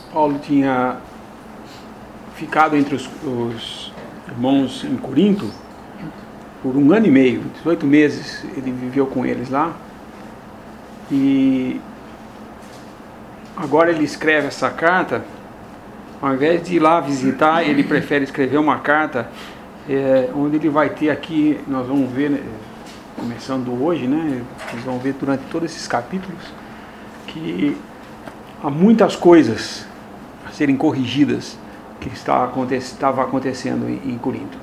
Paulo tinha ficado entre os irmãos em Corinto por 1 ano e meio, 18 meses ele viveu com eles lá, e agora ele escreve essa carta. Ao invés de ir lá visitar, ele prefere escrever uma carta, onde ele vai ter aqui, nós vamos ver, né, começando hoje, né, vocês vão ver durante todos esses capítulos, que há muitas coisas a serem corrigidas que estava acontecendo em Corinto.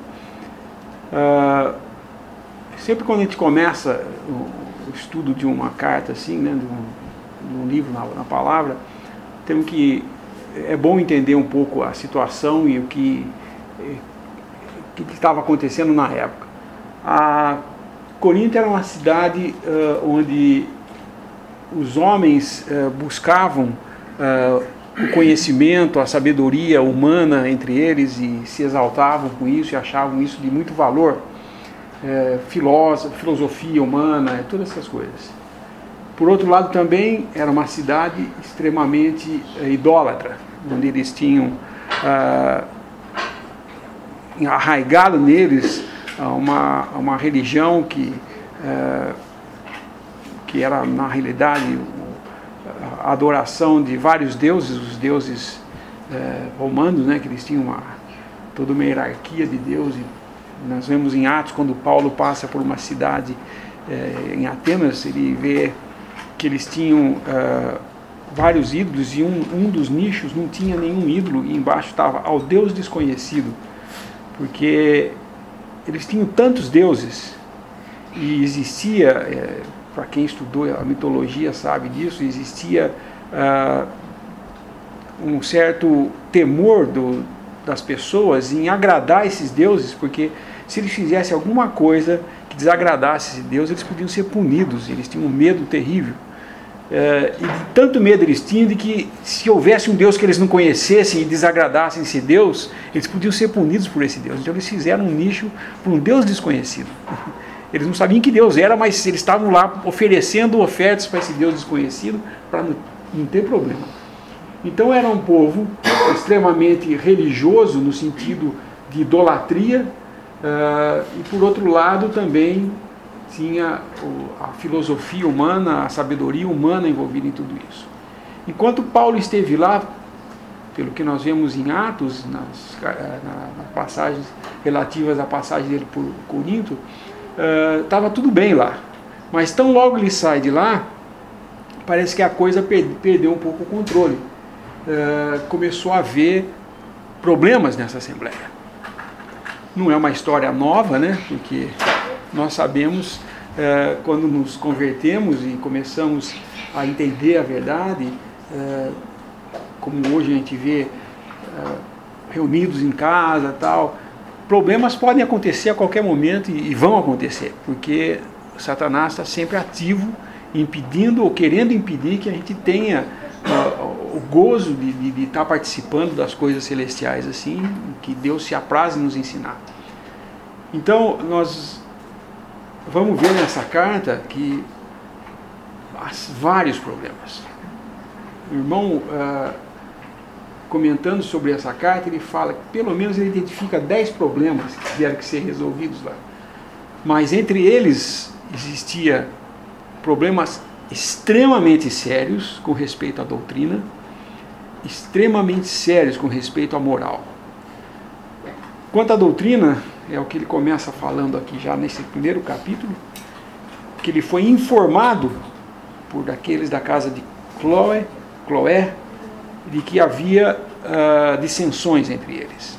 Sempre quando a gente começa o estudo de uma carta assim, né, de um livro na palavra, temos que é bom entender um pouco a situação e o que estava acontecendo na época. A Corinto era uma cidade onde os homens buscavam o conhecimento, a sabedoria humana entre eles e se exaltavam com isso e achavam isso de muito valor. Filosofia humana, todas essas coisas. Por outro lado, também era uma cidade extremamente idólatra, onde eles tinham arraigado neles uma religião que era, na realidade, a adoração de vários deuses, os deuses romanos, né, que eles tinham toda uma hierarquia de deuses. Nós vemos em Atos, quando Paulo passa por uma cidade em Atenas, ele vê que eles tinham vários ídolos, e um dos nichos não tinha nenhum ídolo, e embaixo estava ao Deus desconhecido, porque eles tinham tantos deuses, e existia, para quem estudou a mitologia sabe disso, existia um certo temor das pessoas em agradar esses deuses, porque se eles fizessem alguma coisa que desagradasse esse Deus, eles podiam ser punidos. Eles tinham um medo terrível, e de tanto medo eles tinham de que, se houvesse um Deus que eles não conhecessem e desagradassem esse Deus, eles podiam ser punidos por esse Deus. Então eles fizeram um nicho para um Deus desconhecido. Eles não sabiam que Deus era, mas eles estavam lá oferecendo ofertas para esse Deus desconhecido, para não ter problema. Então era um povo extremamente religioso, no sentido de idolatria, e por outro lado também tinha a filosofia humana, a sabedoria humana envolvida em tudo isso. Enquanto Paulo esteve lá, pelo que nós vemos em Atos, nas passagens relativas à passagem dele por Corinto, estava tudo bem lá. Mas tão logo ele sai de lá, parece que a coisa perdeu um pouco o controle. Começou a haver problemas nessa assembleia. Não é uma história nova, né? Porque nós sabemos, quando nos convertemos e começamos a entender a verdade, como hoje a gente vê reunidos em casa, tal, problemas podem acontecer a qualquer momento e vão acontecer, porque Satanás está sempre ativo, impedindo ou querendo impedir que a gente tenha o gozo de estar participando das coisas celestiais, assim, que Deus se apraz em nos ensinar. Então, nós vamos ver nessa carta que há vários problemas. O irmão, comentando sobre essa carta, ele fala que pelo menos ele identifica 10 problemas que tiveram que ser resolvidos lá. Mas entre eles existia problemas extremamente sérios com respeito à doutrina, extremamente sérios com respeito à moral. Quanto à doutrina, é o que ele começa falando aqui já nesse primeiro capítulo, que ele foi informado por aqueles da casa de Cloé, de que havia dissensões entre eles.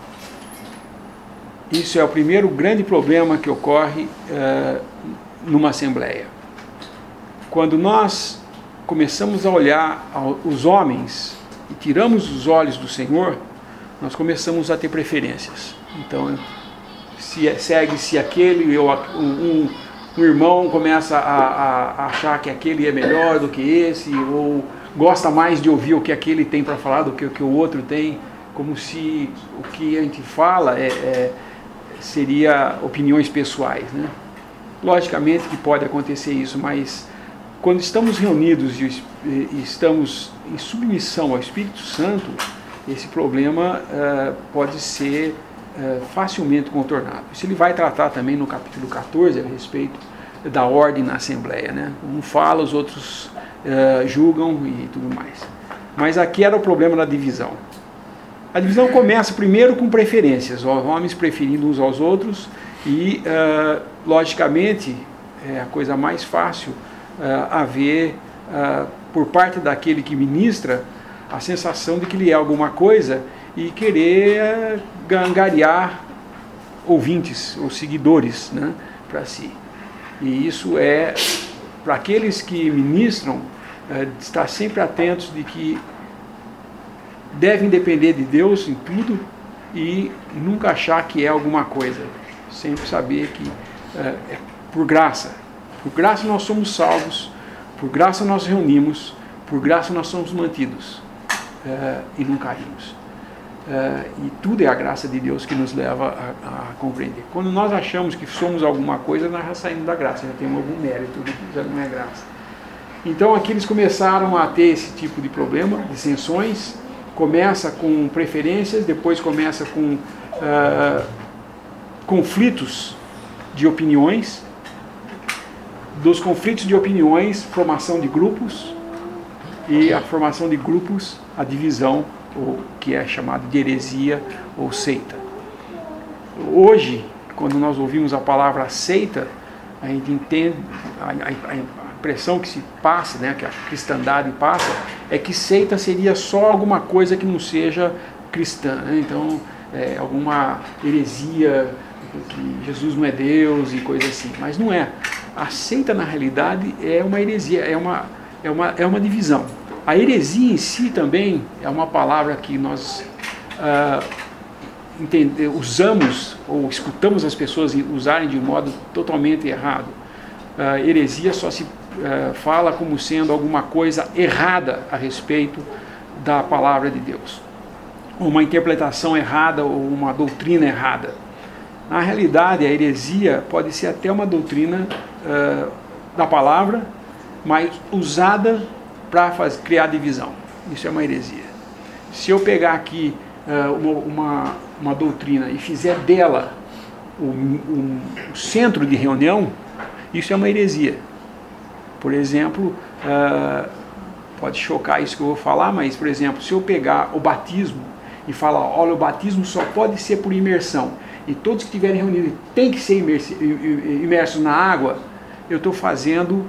Isso é o primeiro grande problema que ocorre numa assembleia. Quando nós começamos a olhar os homens e tiramos os olhos do Senhor, nós começamos a ter preferências. Então, segue-se aquele, ou um irmão começa a achar que aquele é melhor do que esse, ou gosta mais de ouvir o que aquele tem para falar do que o que o outro tem, como se o que a gente fala seria opiniões pessoais, né? Logicamente que pode acontecer isso, mas quando estamos reunidos e estamos em submissão ao Espírito Santo, esse problema pode ser facilmente contornado. Isso ele vai tratar também no capítulo 14 a respeito da ordem na Assembleia, né? Um fala, os outros julgam e tudo mais. Mas aqui era o problema da divisão. A divisão começa primeiro com preferências, os homens preferindo uns aos outros e, logicamente, é a coisa mais fácil haver, por parte daquele que ministra, a sensação de que ele é alguma coisa e querer angariar ouvintes ou seguidores, né, para si. E isso é, para aqueles que ministram, estar sempre atentos de que devem depender de Deus em tudo e nunca achar que é alguma coisa. Sempre saber que é por graça. Por graça nós somos salvos, por graça nós reunimos, por graça nós somos mantidos e não caímos. E tudo é a graça de Deus que nos leva a compreender. Quando nós achamos que somos alguma coisa, nós já saímos da graça, já temos algum mérito, tudo que já não é graça. Então aqui eles começaram a ter esse tipo de problema, dissensões. Começa com preferências, depois começa com conflitos de opiniões. Dos conflitos de opiniões, formação de grupos, e a formação de grupos, a divisão, ou que é chamado de heresia ou seita. Hoje, quando nós ouvimos a palavra seita, a gente entende, a impressão que se passa, né, que a cristandade passa, é que seita seria só alguma coisa que não seja cristã, né? Então, alguma heresia, que Jesus não é Deus e coisa assim, mas não é. A seita, na realidade, é uma heresia, é uma divisão. A heresia em si também é uma palavra que nós usamos ou escutamos as pessoas usarem de modo totalmente errado. Heresia só se fala como sendo alguma coisa errada a respeito da palavra de Deus. Uma interpretação errada ou uma doutrina errada. Na realidade, a heresia pode ser até uma doutrina da palavra, mas usada para criar divisão. Isso é uma heresia. Se eu pegar aqui uma doutrina e fizer dela o centro de reunião, isso é uma heresia. Por exemplo, pode chocar isso que eu vou falar, mas, por exemplo, se eu pegar o batismo e falar, olha, o batismo só pode ser por imersão, e todos que estiverem reunidos têm que ser imersos na água, eu estou fazendo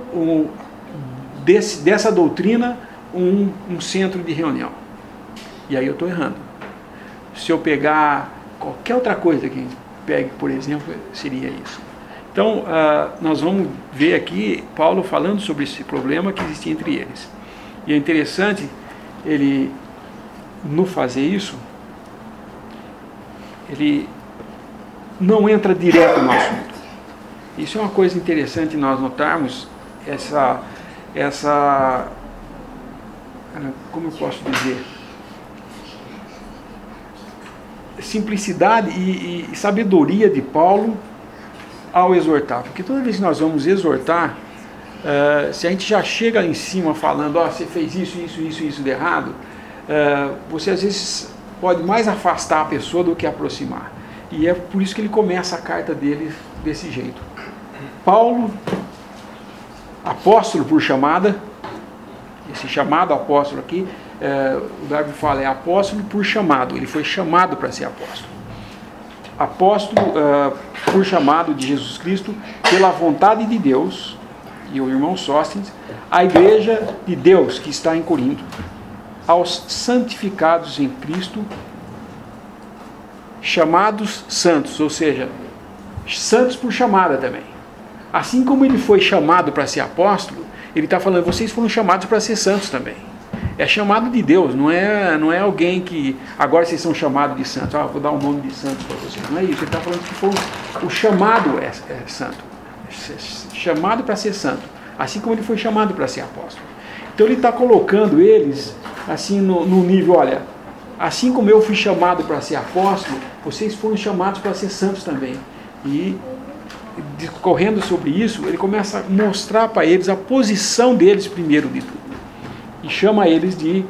dessa doutrina um centro de reunião. E aí eu estou errando. Se eu pegar qualquer outra coisa que a gente pegue, por exemplo, seria isso. Então, nós vamos ver aqui Paulo falando sobre esse problema que existia entre eles. E é interessante ele, no fazer isso, ele não entra direto no assunto. Isso é uma coisa interessante nós notarmos, essa como eu posso dizer, simplicidade e sabedoria de Paulo ao exortar. Porque toda vez que nós vamos exortar, se a gente já chega em cima falando, você fez isso de errado, você às vezes pode mais afastar a pessoa do que aproximar. E é por isso que ele começa a carta dele desse jeito. Paulo, apóstolo por chamada, esse chamado apóstolo aqui, o Darby fala, é apóstolo por chamado, ele foi chamado para ser apóstolo. Apóstolo por chamado de Jesus Cristo, pela vontade de Deus, e o irmão Sóstenes, a igreja de Deus que está em Corinto, aos santificados em Cristo, chamados santos, ou seja, santos por chamada também. Assim como ele foi chamado para ser apóstolo, ele está falando, vocês foram chamados para ser santos também. É chamado de Deus, não é alguém que agora vocês são chamados de santos, vou dar um nome de santos para vocês. Não é isso, ele está falando que o chamado é santo, chamado para ser santo, assim como ele foi chamado para ser apóstolo. Então ele está colocando eles assim no nível, olha, assim como eu fui chamado para ser apóstolo, vocês foram chamados para ser santos também. E discorrendo sobre isso, ele começa a mostrar para eles a posição deles primeiro de tudo. E chama eles de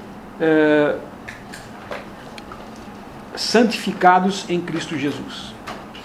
santificados em Cristo Jesus.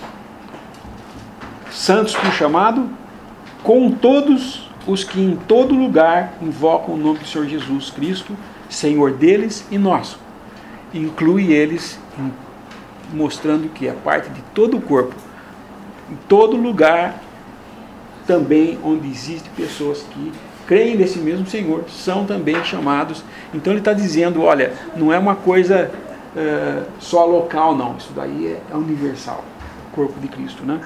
Santos por chamado, com todos os que em todo lugar invocam o nome do Senhor Jesus Cristo, Senhor deles e nosso. Inclui eles, mostrando que é parte de todo o corpo, em todo lugar, também onde existem pessoas que creem nesse mesmo Senhor, são também chamados. Então ele está dizendo, olha, não é uma coisa só local, não, isso daí é universal, o corpo de Cristo, né?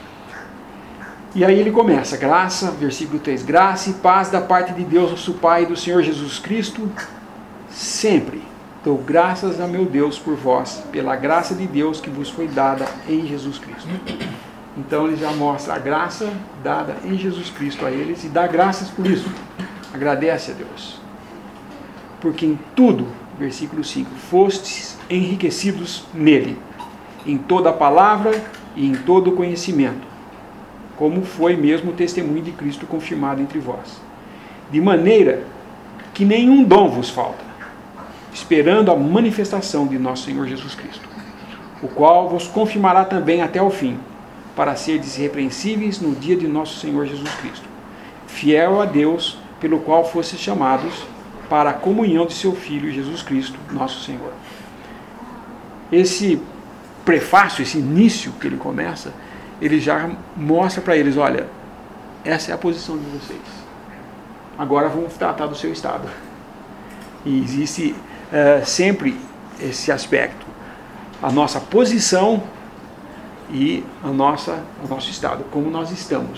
E aí ele começa, graça, versículo 3, graça e paz da parte de Deus, nosso Pai, e do Senhor Jesus Cristo, sempre dou graças a meu Deus por vós, pela graça de Deus que vos foi dada em Jesus Cristo. Então ele já mostra a graça dada em Jesus Cristo a eles, e dá graças por isso, agradece a Deus. Porque em tudo, versículo 5, fostes enriquecidos nele, em toda a palavra e em todo o conhecimento, como foi mesmo o testemunho de Cristo confirmado entre vós, de maneira que nenhum dom vos falta, esperando a manifestação de nosso Senhor Jesus Cristo, o qual vos confirmará também até o fim, para serdes irrepreensíveis no dia de nosso Senhor Jesus Cristo, fiel a Deus, pelo qual fostes chamados para a comunhão de seu Filho Jesus Cristo, nosso Senhor. Esse prefácio, esse início que ele começa, ele já mostra para eles, olha, essa é a posição de vocês. Agora vamos tratar do seu estado. E existe sempre esse aspecto, a nossa posição e o nosso estado, como nós estamos.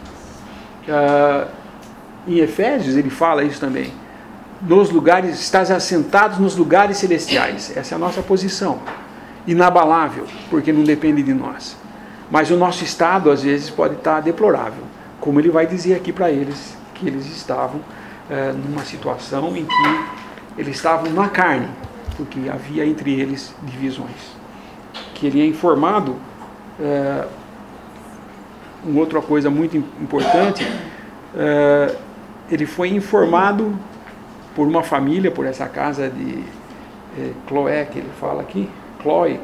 Em Efésios ele fala isso também, nos lugares, estás assentados nos lugares celestiais, essa é a nossa posição, inabalável, porque não depende de nós. Mas o nosso estado, às vezes, pode estar deplorável, como ele vai dizer aqui para eles, que eles estavam numa situação em que eles estavam na carne, porque havia entre eles divisões. Que ele é informado, uma outra coisa muito importante, ele foi informado por uma família, por essa casa de Cloé, que ele fala aqui, Cloé,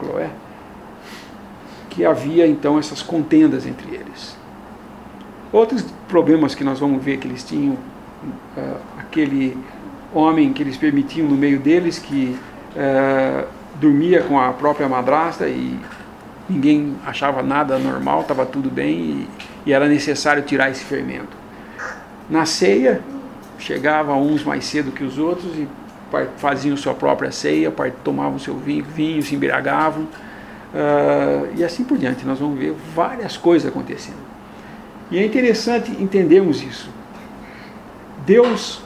que havia então essas contendas entre eles. Outros problemas que nós vamos ver que eles tinham, aquele homem que eles permitiam no meio deles, que dormia com a própria madrasta e ninguém achava nada normal, estava tudo bem e era necessário tirar esse fermento. Na ceia, chegavam uns mais cedo que os outros e faziam sua própria ceia, tomavam seu vinho, se embriagavam, e assim por diante. Nós vamos ver várias coisas acontecendo. E é interessante entendermos isso. Deus,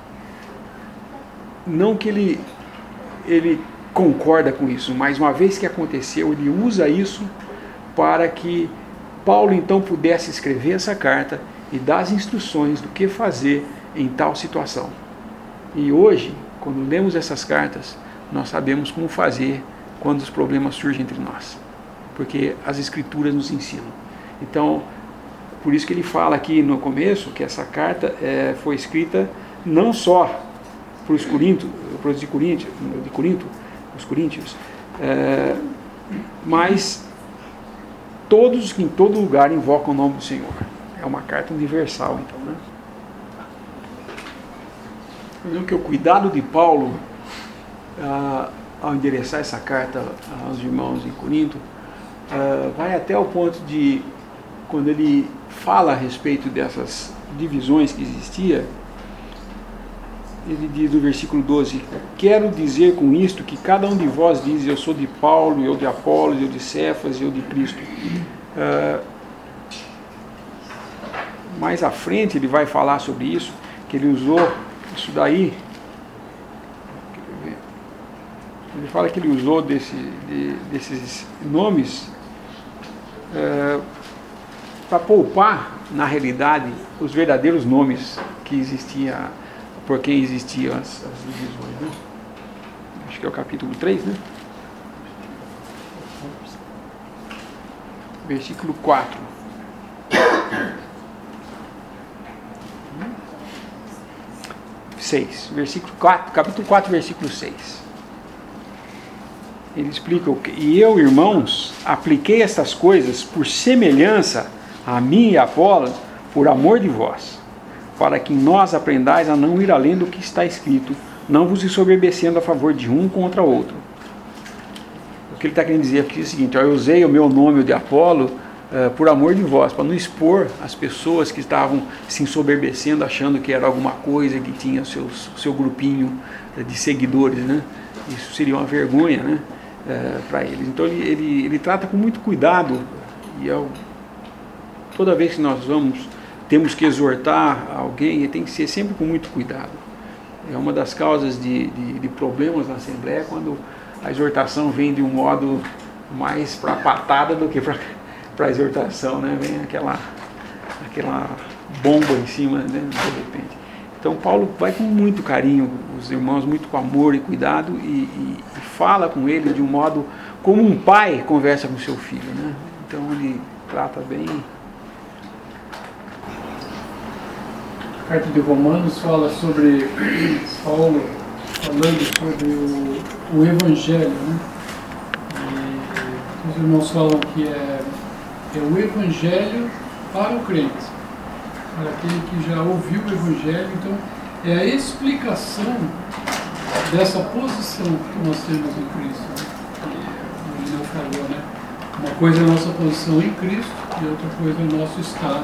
não que ele concorda com isso, mas uma vez que aconteceu, ele usa isso para que Paulo então pudesse escrever essa carta e dar as instruções do que fazer em tal situação. E hoje, quando lemos essas cartas, nós sabemos como fazer quando os problemas surgem entre nós, porque as Escrituras nos ensinam. Então, por isso que ele fala aqui no começo que essa carta foi escrita não só para os coríntios, mas todos que em todo lugar invocam o nome do Senhor. É uma carta universal, então, né? Vejam que o cuidado de Paulo ao endereçar essa carta aos irmãos em Corinto vai até o ponto de, quando ele fala a respeito dessas divisões que existia, ele diz no versículo 12: quero dizer com isto que cada um de vós diz, eu sou de Paulo, eu de Apolos, eu de Cefas, eu de Cristo. Mais à frente ele vai falar sobre isso, que ele usou isso daí. Ele fala que ele usou desses nomes para poupar, na realidade, os verdadeiros nomes que existiam, por quem existiam as divisões, né? Acho que é o capítulo 3, né? Versículo 4. 6, versículo 4, capítulo 4, versículo 6. Ele explica: e eu, irmãos, apliquei estas coisas por semelhança a mim e a Apolo, por amor de vós, para que nós aprendais a não ir além do que está escrito, não vos ensoberbecendo a favor de um contra outro. O que ele está querendo dizer aqui é o seguinte: eu usei o meu nome, o de Apolo, por amor de vós, para não expor as pessoas que estavam se ensoberbecendo, achando que era alguma coisa, que tinha seu grupinho de seguidores, né? Isso seria uma vergonha, né? Para eles. Então ele trata com muito cuidado, e toda vez que nós temos que exortar alguém, tem que ser sempre com muito cuidado. É uma das causas de problemas na Assembleia, quando a exortação vem de um modo mais para patada do que para a exortação, né? Vem aquela bomba em cima, né? De repente. Então Paulo vai com muito carinho, os irmãos, muito com amor e cuidado, e fala com ele de um modo como um pai conversa com seu filho, né? Então ele trata bem. A carta de Romanos fala sobre Paulo falando sobre o Evangelho, né? E os irmãos falam que é o Evangelho para o crente, para aquele que já ouviu o Evangelho. Então é a explicação dessa posição que nós temos em Cristo, né? Que o Lineu falou, né? Uma coisa é a nossa posição em Cristo e outra coisa é o nosso estado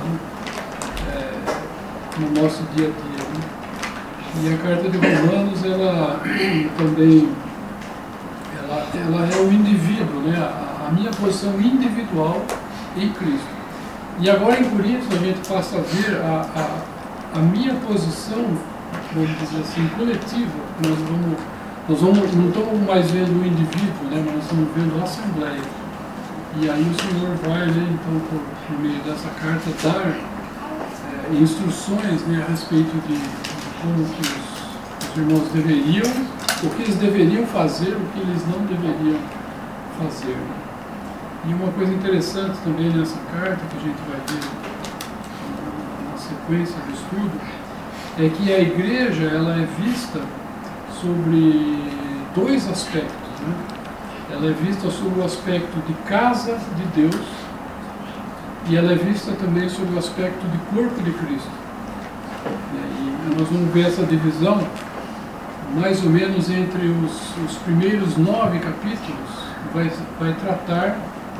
no nosso dia a dia, né? E a carta de Romanos, ela também ela é o indivíduo, né? A minha posição individual em Cristo. E agora em Coríntios a gente passa a ver a minha posição, vamos dizer assim, coletiva. Nós não estamos mais vendo o indivíduo, né? Nós estamos vendo a Assembleia. E aí o Senhor vai, né, então, por meio dessa carta, dar instruções, né, a respeito de como que os irmãos deveriam, o que eles deveriam fazer, o que eles não deveriam fazer. E uma coisa interessante também nessa carta, que a gente vai ver na sequência do estudo, é que a igreja ela é vista sobre dois aspectos, né? Ela é vista sobre o aspecto de casa de Deus, e ela é vista também sob o aspecto de corpo de Cristo. E nós vamos ver essa divisão mais ou menos entre os primeiros 9 capítulos, vai tratar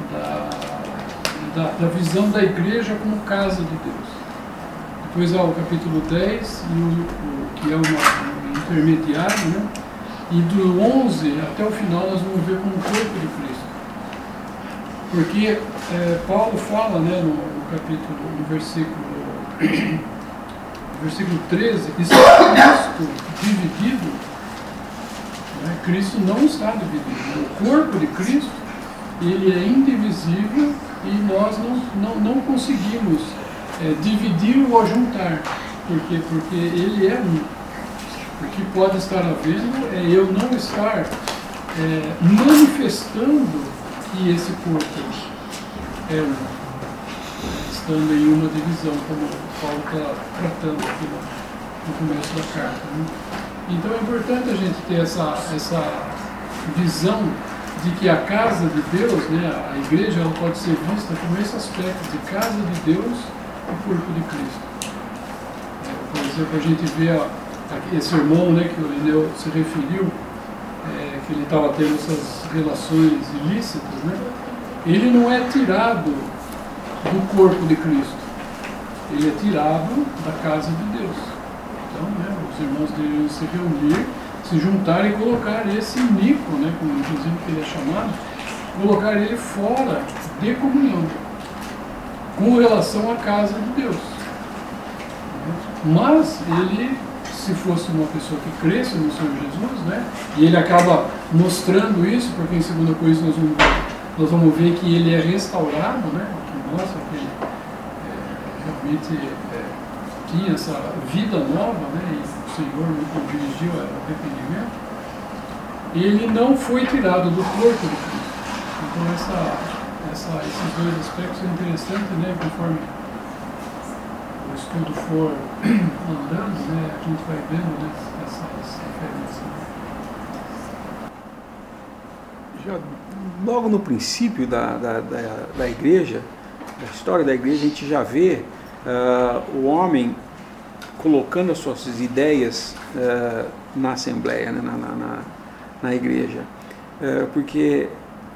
da visão da igreja como casa de Deus. Depois há o capítulo 10, que é um intermediário, né? E do 11 até o final nós vamos ver como corpo de Cristo. Porque Paulo fala, né, no versículo 13, que se Cristo dividido, né, Cristo não está dividido. O corpo de Cristo, ele é indivisível e nós não conseguimos dividir ou ajuntar. Por quê? Porque ele é um. O que pode estar havendo é eu não estar manifestando que esse corpo é um, estando em uma divisão, como Paulo está tratando aqui no começo da carta, né? Então é importante a gente ter essa visão de que a casa de Deus, né, a igreja, ela pode ser vista como esse aspecto de casa de Deus e corpo de Cristo. Por exemplo, a gente vê esse irmão, né, que o Lineu se referiu, que ele estava tendo essas relações ilícitas, né? Ele não é tirado do corpo de Cristo, ele é tirado da casa de Deus. Então, né, os irmãos deveriam se reunir, se juntar e colocar esse mico, né, como inclusive que ele é chamado, colocar ele fora de comunhão com relação à casa de Deus. Mas ele, se fosse uma pessoa que cresce no Senhor Jesus, né, e ele acaba mostrando isso, porque em 2 Coríntios nós vamos ver que ele é restaurado, né, que mostra que ele realmente tinha essa vida nova, né, e o Senhor o dirigiu ao arrependimento. Ele não foi tirado do corpo de Cristo. Então esses dois aspectos são interessantes, né, conforme o estudo for andando, né, a gente vai vendo, né, logo no princípio da igreja, da história da igreja, a gente já vê o homem colocando as suas ideias na Assembleia, né, na igreja. Porque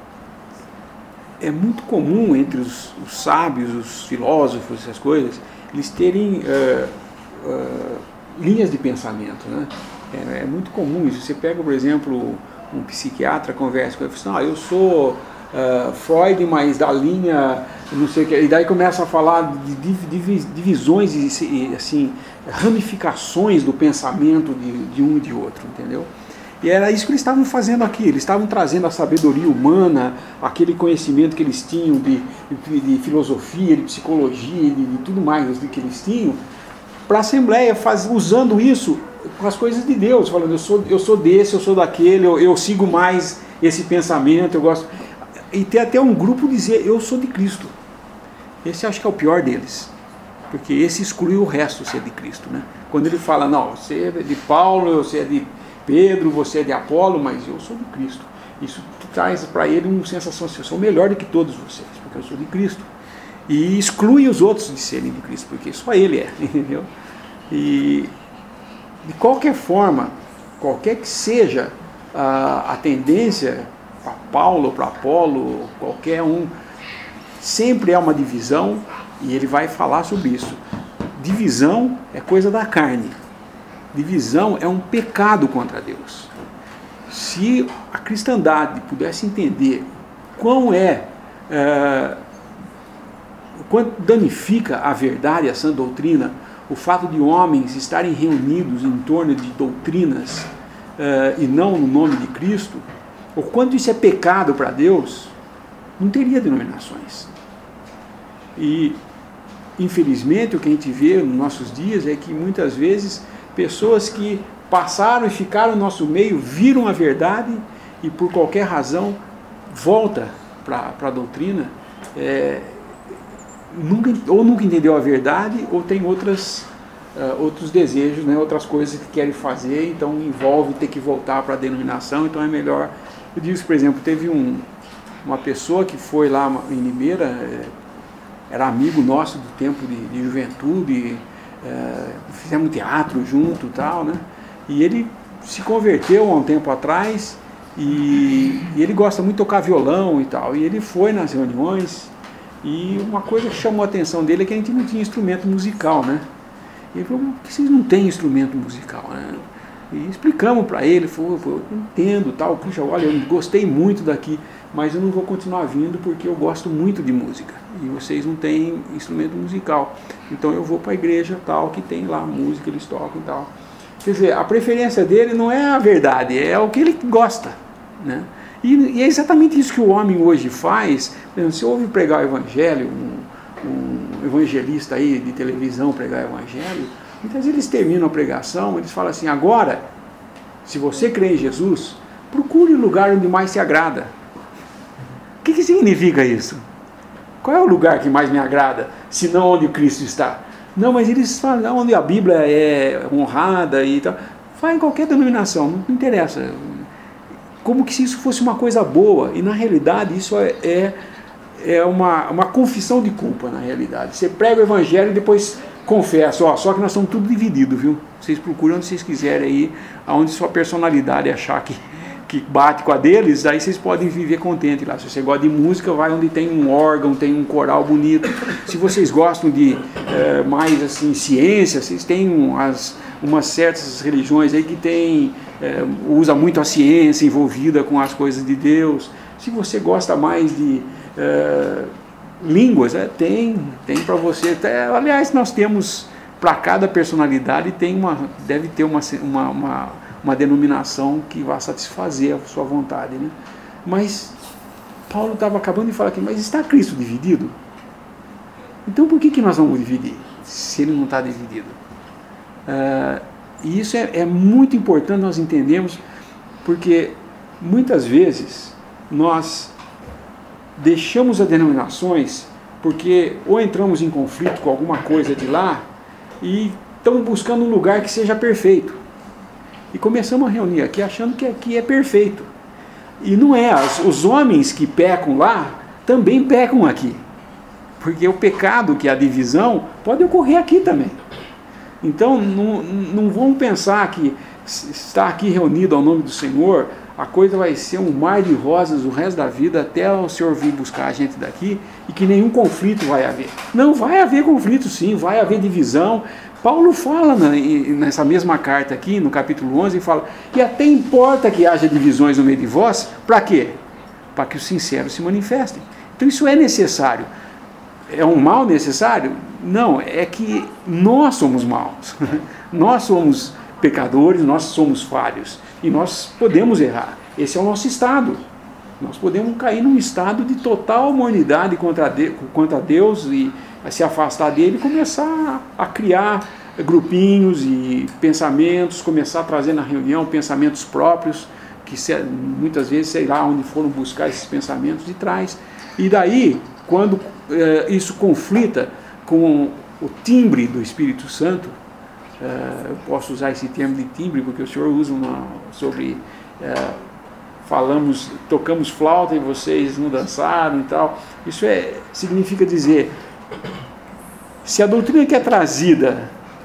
é muito comum entre os sábios, os filósofos, essas coisas, eles terem linhas de pensamento, né? É muito comum isso. Você pega, por exemplo, um psiquiatra, conversa com ele, fala assim, eu sou Freud, mas da linha, não sei o que, e daí começa a falar de divisões e assim, ramificações do pensamento de um e de outro, entendeu? E era isso que eles estavam fazendo aqui, eles estavam trazendo a sabedoria humana, aquele conhecimento que eles tinham de filosofia, de psicologia, de tudo mais que eles tinham, para a Assembleia, usando isso com as coisas de Deus, falando, eu sou desse, eu sou daquele, eu sigo mais esse pensamento, eu gosto. E tem até um grupo dizer, eu sou de Cristo. Esse acho que é o pior deles, porque esse exclui o resto, ser de Cristo, né? Quando ele fala, não, você é de Paulo, você é de Pedro, você é de Apolo, mas eu sou de Cristo. Isso traz para ele uma sensação assim, eu sou melhor do que todos vocês, porque eu sou de Cristo. E exclui os outros de serem de Cristo, porque só ele é, entendeu? E de qualquer forma, qualquer que seja a tendência para Paulo ou para Apolo, qualquer um, sempre é uma divisão, e ele vai falar sobre isso. Divisão é coisa da carne. Divisão é um pecado contra Deus. Se a cristandade pudesse entender quanto danifica a verdade, a sã doutrina, o fato de homens estarem reunidos em torno de doutrinas e não no nome de Cristo, o quanto isso é pecado para Deus, não teria denominações. E, infelizmente, o que a gente vê nos nossos dias é que muitas vezes pessoas que passaram e ficaram no nosso meio, viram a verdade e por qualquer razão volta para a doutrina, nunca entendeu a verdade ou tem outros desejos, né, outras coisas que querem fazer, então envolve ter que voltar para a denominação, então é melhor. Eu disse, por exemplo, teve uma pessoa que foi lá em Limeira, era amigo nosso do tempo de juventude, fizemos teatro junto e tal, né? E ele se converteu há um tempo atrás e ele gosta muito de tocar violão e tal, e ele foi nas reuniões e uma coisa que chamou a atenção dele é que a gente não tinha instrumento musical, né? E ele falou, por que vocês não têm instrumento musical, né? E explicamos para ele, falou, eu entendo, tal, puxa, olha, eu gostei muito daqui, mas eu não vou continuar vindo porque eu gosto muito de música e vocês não têm instrumento musical, então eu vou para a igreja tal, que tem lá música, eles tocam e tal. Quer dizer, a preferência dele não é a verdade, é o que ele gosta, né? E é exatamente isso que o homem hoje faz. Por exemplo, se ouve pregar o evangelho, um evangelista aí de televisão pregar o evangelho, muitas vezes eles terminam a pregação, eles falam assim, agora, se você crê em Jesus, procure o lugar onde mais te agrada. O que significa isso? Qual é o lugar que mais me agrada, se não onde Cristo está? Não, mas eles falam onde a Bíblia é honrada e tal. Vai em qualquer denominação, não interessa. Como que se isso fosse uma coisa boa, e na realidade isso é uma confissão de culpa, na realidade. Você prega o evangelho e depois confessa, só que nós estamos tudo divididos, viu? Vocês procuram onde vocês quiserem aí, aonde sua personalidade achar que bate com a deles, aí vocês podem viver contente lá. Se você gosta de música, vai onde tem um órgão, tem um coral bonito. Se vocês gostam de mais assim, ciência, vocês têm umas certas religiões aí que usa muito a ciência envolvida com as coisas de Deus. Se você gosta mais de línguas, tem para você. Aliás, nós temos para cada personalidade deve ter uma denominação que vai satisfazer a sua vontade, né? Mas Paulo estava acabando de falar aqui, mas está Cristo dividido? Então por que nós vamos dividir, se ele não está dividido? E isso é muito importante nós entendermos, porque muitas vezes nós deixamos as denominações porque ou entramos em conflito com alguma coisa de lá e estamos buscando um lugar que seja perfeito. E começamos a reunir aqui achando que aqui é perfeito. E não é, os homens que pecam lá também pecam aqui. Porque o pecado, que é a divisão, pode ocorrer aqui também. Então, não vamos pensar que estar aqui reunido ao nome do Senhor, a coisa vai ser um mar de rosas o resto da vida, até o Senhor vir buscar a gente daqui, e que nenhum conflito vai haver. Não, vai haver conflito sim, vai haver divisão. Paulo fala nessa mesma carta aqui, no capítulo 11, ele fala, e até importa que haja divisões no meio de vós, para quê? Para que os sinceros se manifestem. Então isso é necessário. É um mal necessário? Não, é que nós somos maus. Nós somos pecadores, nós somos falhos. E nós podemos errar. Esse é o nosso estado. Nós podemos cair num estado de total mornidade contra Deus e se afastar dele e começar a criar grupinhos e pensamentos, começar a trazer na reunião pensamentos próprios, que muitas vezes, sei lá, onde foram buscar esses pensamentos de trás. E daí, quando isso conflita com o timbre do Espírito Santo, eu posso usar esse termo de timbre porque o senhor usa sobre tocamos flauta e vocês não dançaram e tal. Isso significa dizer, se a doutrina que é trazida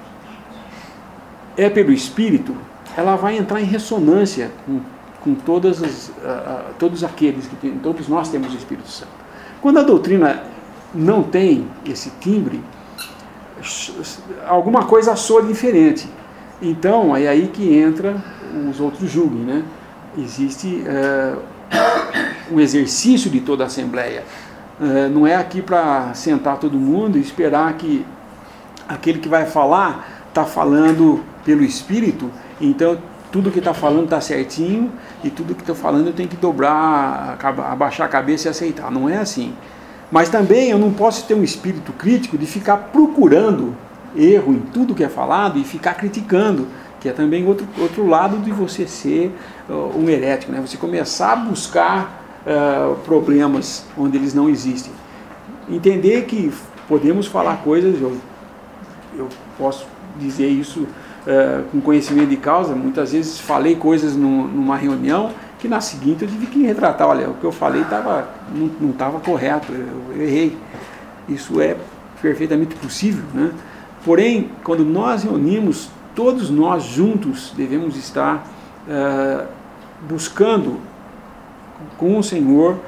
é pelo Espírito, ela vai entrar em ressonância com todos aqueles que todos nós temos o Espírito Santo. Quando a doutrina não tem esse timbre, alguma coisa soa diferente. Então, é aí que entra os outros julguem, né? Existe um exercício de toda a Assembleia. Não é aqui para sentar todo mundo e esperar que aquele que vai falar está falando pelo Espírito, então tudo que está falando está certinho e tudo que está falando eu tenho que dobrar, abaixar a cabeça e aceitar. Não é assim. Mas também eu não posso ter um espírito crítico de ficar procurando erro em tudo que é falado e ficar criticando, que é também outro lado de você ser um herético, né? Você começar a buscar problemas onde eles não existem. Entender que podemos falar coisas, eu posso dizer isso com conhecimento de causa, muitas vezes falei coisas numa reunião que na seguinte eu tive que retratar, olha, o que eu falei não estava correto, eu errei. Isso é perfeitamente possível, né? Porém, quando nós reunimos, todos nós juntos devemos estar buscando com o Senhor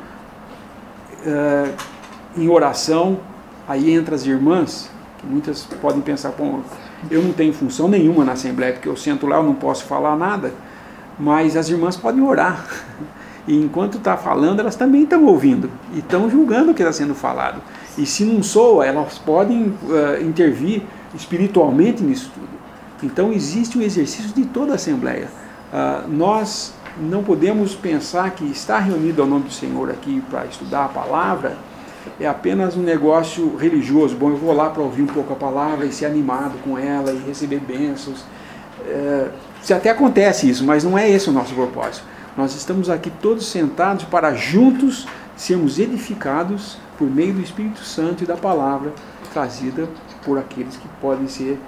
em oração. Aí entra as irmãs, que muitas podem pensar, bom, eu não tenho função nenhuma na Assembleia, porque eu sento lá, eu não posso falar nada, mas as irmãs podem orar, e enquanto está falando, elas também estão ouvindo, e estão julgando o que está sendo falado, e se não soa, elas podem intervir espiritualmente nisso tudo. Então existe um exercício de toda a Assembleia. Nós não podemos pensar que estar reunido ao nome do Senhor aqui para estudar a palavra é apenas um negócio religioso. Bom, eu vou lá para ouvir um pouco a palavra e ser animado com ela e receber bênçãos. Se até acontece isso, mas não é esse o nosso propósito. Nós estamos aqui todos sentados para juntos sermos edificados por meio do Espírito Santo e da palavra trazida por aqueles que podem ter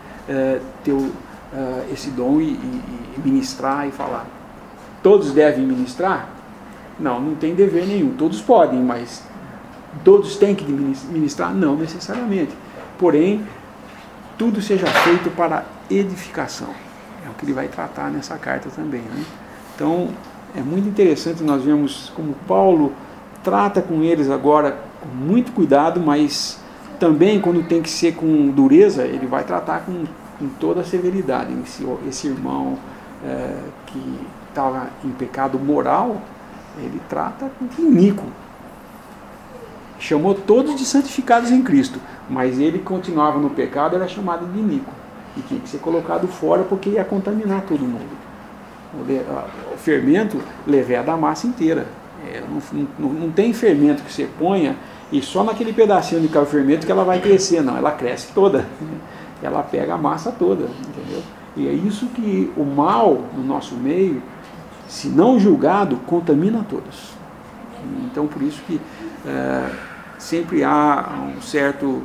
esse dom e ministrar e falar. Todos devem ministrar? Não tem dever nenhum. Todos podem, mas todos têm que ministrar? Não necessariamente. Porém, tudo seja feito para edificação. É o que ele vai tratar nessa carta também, né? Então, é muito interessante nós vermos como Paulo trata com eles agora com muito cuidado, mas também quando tem que ser com dureza, ele vai tratar com toda a severidade. Esse irmão que estava em pecado moral, ele trata com iníquo. Chamou todos de santificados em Cristo, mas ele continuava no pecado, era chamado de iníquo. E tinha que ser colocado fora porque ia contaminar todo mundo. O fermento leveda a massa inteira. Não tem fermento que você ponha e só naquele pedacinho de cai o fermento que ela vai crescer, não, ela cresce toda. Ela pega a massa toda, entendeu? E é isso que o mal no nosso meio, se não julgado, contamina todos. Então, por isso que sempre há um certo,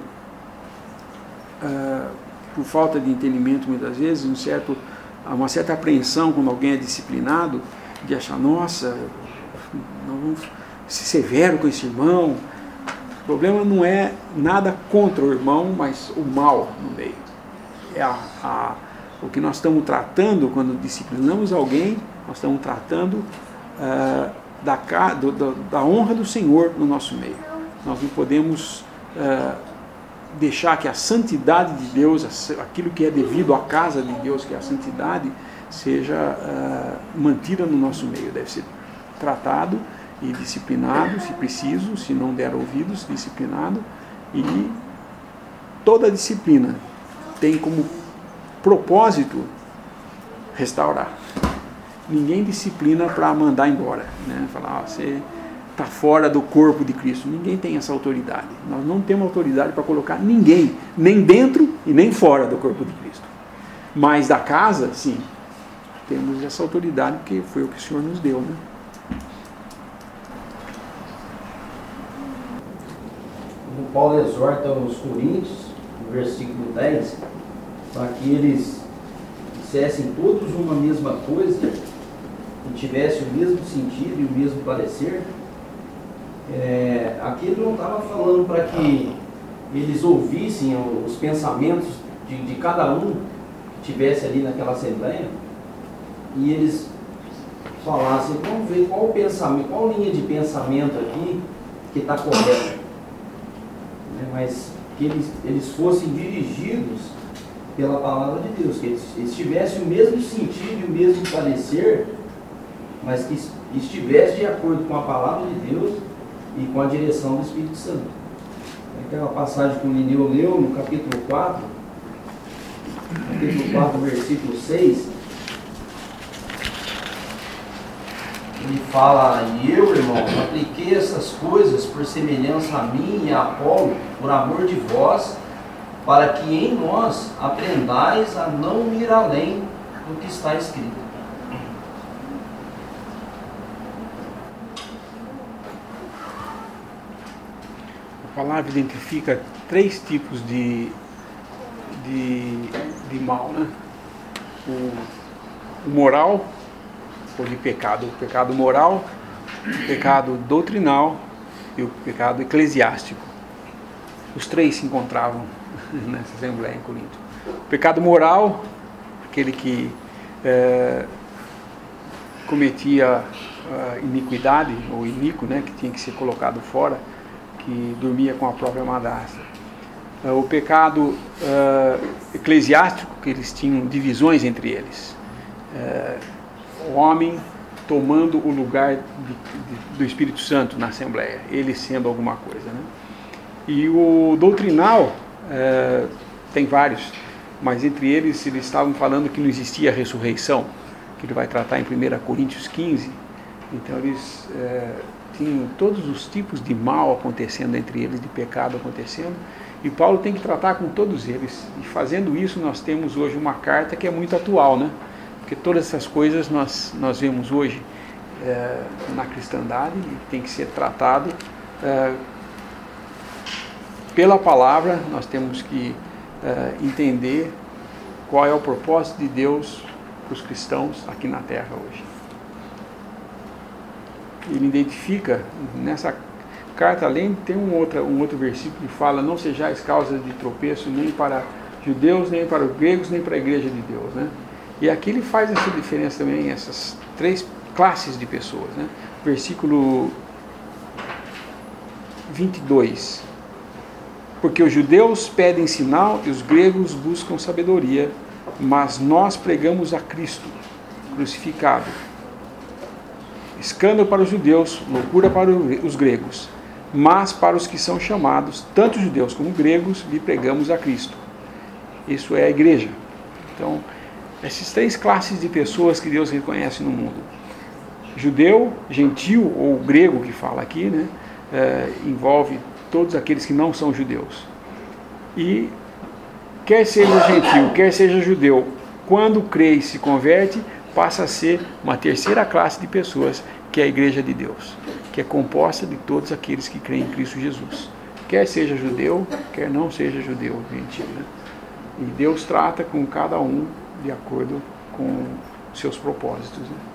por falta de entendimento muitas vezes, uma certa apreensão quando alguém é disciplinado, de achar, nossa, vamos ser severo com esse irmão. O problema não é nada contra o irmão, mas o mal no meio. O que nós estamos tratando quando disciplinamos alguém, nós estamos tratando da honra do Senhor no nosso meio. Nós não podemos deixar que a santidade de Deus, aquilo que é devido à casa de Deus, que é a santidade, seja mantida no nosso meio. Deve ser tratado e disciplinado, se preciso, se não der ouvidos, disciplinado. E toda disciplina tem como propósito restaurar. Ninguém disciplina para mandar embora, né? Falar, você está fora do corpo de Cristo. Ninguém tem essa autoridade. Nós não temos autoridade para colocar ninguém, nem dentro e nem fora do corpo de Cristo. Mas da casa, sim, temos essa autoridade, porque foi o que o Senhor nos deu, né? O Paulo exorta os coríntios, no versículo 10, para que eles dissessem todos uma mesma coisa e tivesse o mesmo sentido e o mesmo parecer. Aqui ele não estava falando para que eles ouvissem os pensamentos de cada um que estivesse ali naquela assembleia e eles falassem, vamos ver qual pensamento, qual linha de pensamento aqui que está correta, mas que eles fossem dirigidos pela palavra de Deus, que eles tivessem o mesmo sentido e o mesmo parecer, mas que estivesse de acordo com a palavra de Deus e com a direção do Espírito Santo. Aquela passagem que o Lineu leu no capítulo 4, versículo 6, ele fala, e eu, irmão, apliquei essas coisas por semelhança a mim e a Apolo, por amor de vós, para que em nós aprendais a não ir além do que está escrito. A palavra identifica 3 tipos de mal, né? O moral, ou de pecado. O pecado moral, o pecado doutrinal e o pecado eclesiástico. Os 3 se encontravam nessa assembleia em Corinto. O pecado moral, aquele que cometia iniquidade, ou iníquo, né, que tinha que ser colocado fora, que dormia com a própria madrasta. O pecado eclesiástico, que eles tinham divisões entre eles. O homem tomando o lugar do Espírito Santo na Assembleia, ele sendo alguma coisa, né? E o doutrinal, tem vários, mas entre eles estavam falando que não existia ressurreição, que ele vai tratar em 1 Coríntios 15. Então eles tinham todos os tipos de mal acontecendo entre eles, de pecado acontecendo, e Paulo tem que tratar com todos eles. E fazendo isso, nós temos hoje uma carta que é muito atual, né? Porque todas essas coisas nós vemos hoje na cristandade e tem que ser tratado pela palavra. Nós temos que entender qual é o propósito de Deus para os cristãos aqui na terra hoje. Ele identifica nessa carta, além, tem um outro versículo que fala: não sejais causa de tropeço nem para judeus, nem para os gregos, nem para a igreja de Deus, né? E aqui ele faz essa diferença também, essas 3 classes de pessoas, né? Versículo 22. Porque os judeus pedem sinal e os gregos buscam sabedoria, mas nós pregamos a Cristo crucificado. Escândalo para os judeus, loucura para os gregos, mas para os que são chamados, tanto judeus como gregos, lhe pregamos a Cristo. Isso é a igreja. Então, essas 3 classes de pessoas que Deus reconhece no mundo: judeu, gentil ou grego, que fala aqui, né? Envolve todos aqueles que não são judeus. E quer seja gentil, quer seja judeu, quando crê e se converte, passa a ser uma terceira classe de pessoas, que é a igreja de Deus, que é composta de todos aqueles que creem em Cristo Jesus, quer seja judeu, quer não seja judeu, gentil, né? E Deus trata com cada um de acordo com seus propósitos, né?